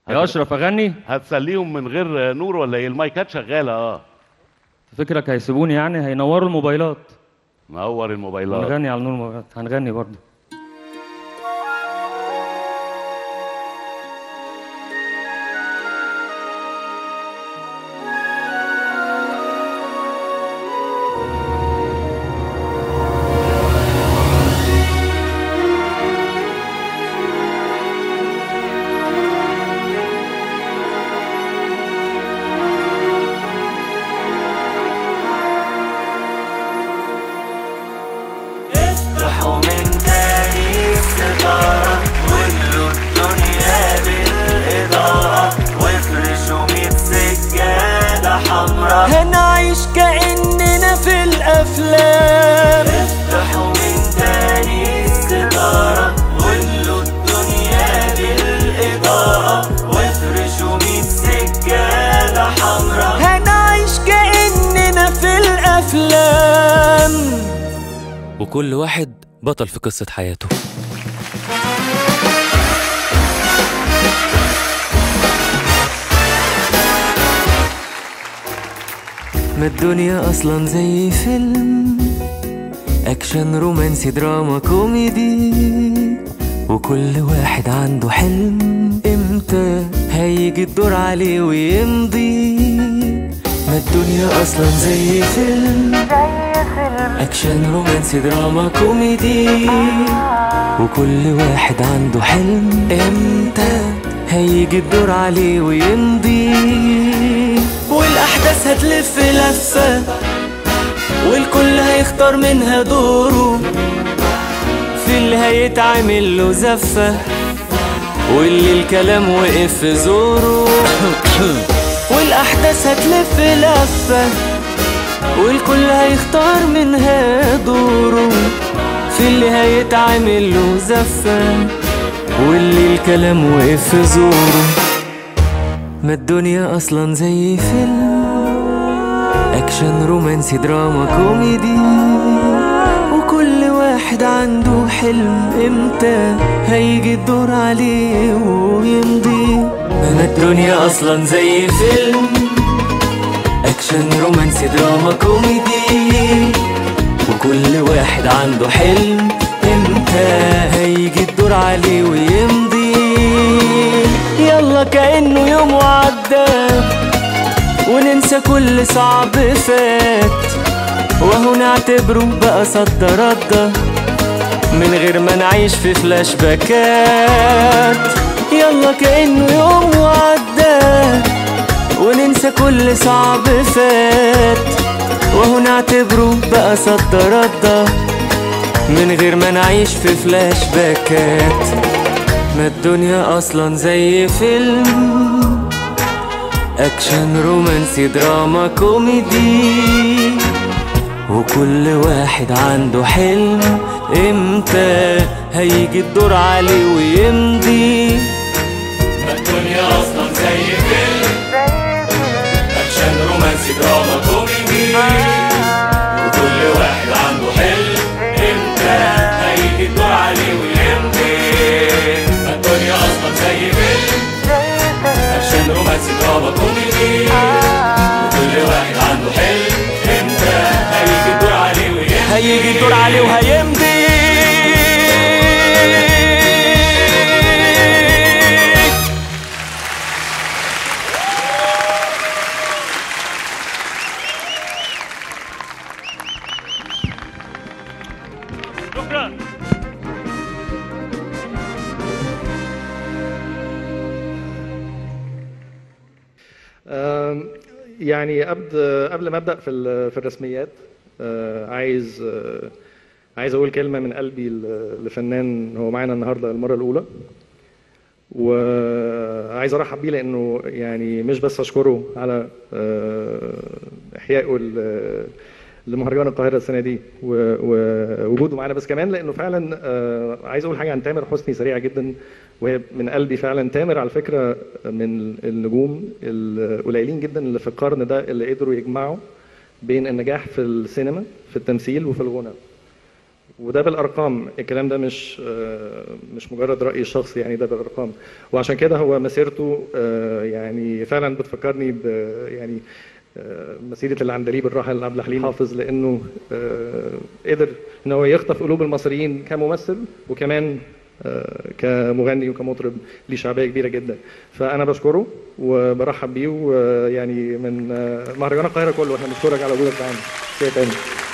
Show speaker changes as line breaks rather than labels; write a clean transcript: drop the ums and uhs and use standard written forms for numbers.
يا اشرف اغني.
هتسليهم من غير نور ولا ايه؟ المايكات شغاله.
فكرك هيسيبوني يعني؟ هينوروا الموبايلات.
نور الموبايلات.
ونغني على نور الموبايلات، هنغني برضه.
افتحوا من تاني الستارة واملوا الدنيا بالإضاءة وافرشوا 100 سجادة حمرا هنعيش كأننا في الأفلام. افتحوا من تاني الستارة واملوا الدنيا بالإضاءة وافرشوا 100 سجادة حمرا هنعيش كأننا في الأفلام.
وكل واحد بطل في قصة حياته.
ما الدنيا أصلا زي فيلم أكشن رومانسي دراما كوميدي وكل واحد عنده حلم إمتى هيجي الدور عليه ويمضي. ما الدنيا أصلا زي فيلم أكشن رومانسي دراما كوميدي وكل واحد عنده حلم إمتى هيجي الدور عليه ويمضي. والأحداث هتلف لفة والكل هيختار منها دوره في اللي هيتعمل له زفة واللي الكلام وقف في زوره. والأحداث هتلف لفة والكل هيختار منها دوره في اللي هيتعمل له زفة واللي الكلام وقف في زوره. ما الدنيا أصلا زي فيلم أكشن رومانسي دراما كوميدي وكل واحد عنده حلم إمتى هيجي الدور عليه ويمضي. ما الدنيا أصلا زي فيلم أكشن رومانسي دراما كوميدي وكل واحد عنده حلم إمتى هيجي الدور عليه ويمضي. يلا كأنه يوم وعدى وننسى كل صعب فات وهو نعتبره بقى صد رده من غير ما نعيش في فلاش باكات. يلا كأنه يوم وعدى وننسى كل صعب فات وهو نعتبره بقى صد رده من غير ما نعيش في فلاش باكات. ما الدنيا أصلا زي فيلم أكشن رومانسي دراما كوميدي وكل واحد عنده حلم إمتى هيجي الدور عليه ويمضي.
ما الدنيا أصلا زي فيلم أكشن رومانسي دراما كوميدي وكل واحد عنده حلم إمتى هيجي الدور عليه ويمضي. ما الدنيا أصلا زي فيلم أكشن رومانسي دراما كوميدي وكل واحد عنده حلم إمتى هيجي الدور عليه ويمضي.
هيجي الدور عليه وهيمضي.
شكرا.
يعني قبل ما ابدا في الرسميات، عايز اقول كلمه من قلبي لفنان هو معانا النهارده المره الاولى، وعايز ارحب بيه لانه يعني مش بس اشكره على احيائه لمهرجان القاهره السنه دي ووجوده معانا، بس كمان لانه فعلا عايز اقول حاجه عن تامر حسني سريعه جدا وهي من قلبي فعلا. تامر على فكره من النجوم القليلين جدا اللي في القرن ده اللي قدروا يجمعوا بين النجاح في السينما في التمثيل وفي الغنى. وده بالارقام، الكلام ده مش مجرد رايي الشخصي يعني، ده بالارقام. وعشان كده هو مسيرته يعني فعلا بتفكرني يعني مسيره العندليب الراحل عبد الحليم حافظ، لانه قدر ان هو يخطف قلوب المصريين كممثل وكمان كمغني وكمطرب ليه شعبيه كبيره جدا. فانا بشكره وبرحب بيه، ويعني من مهرجان القاهره كله احنا بنشكرك على وجودك معانا. شيء تاني.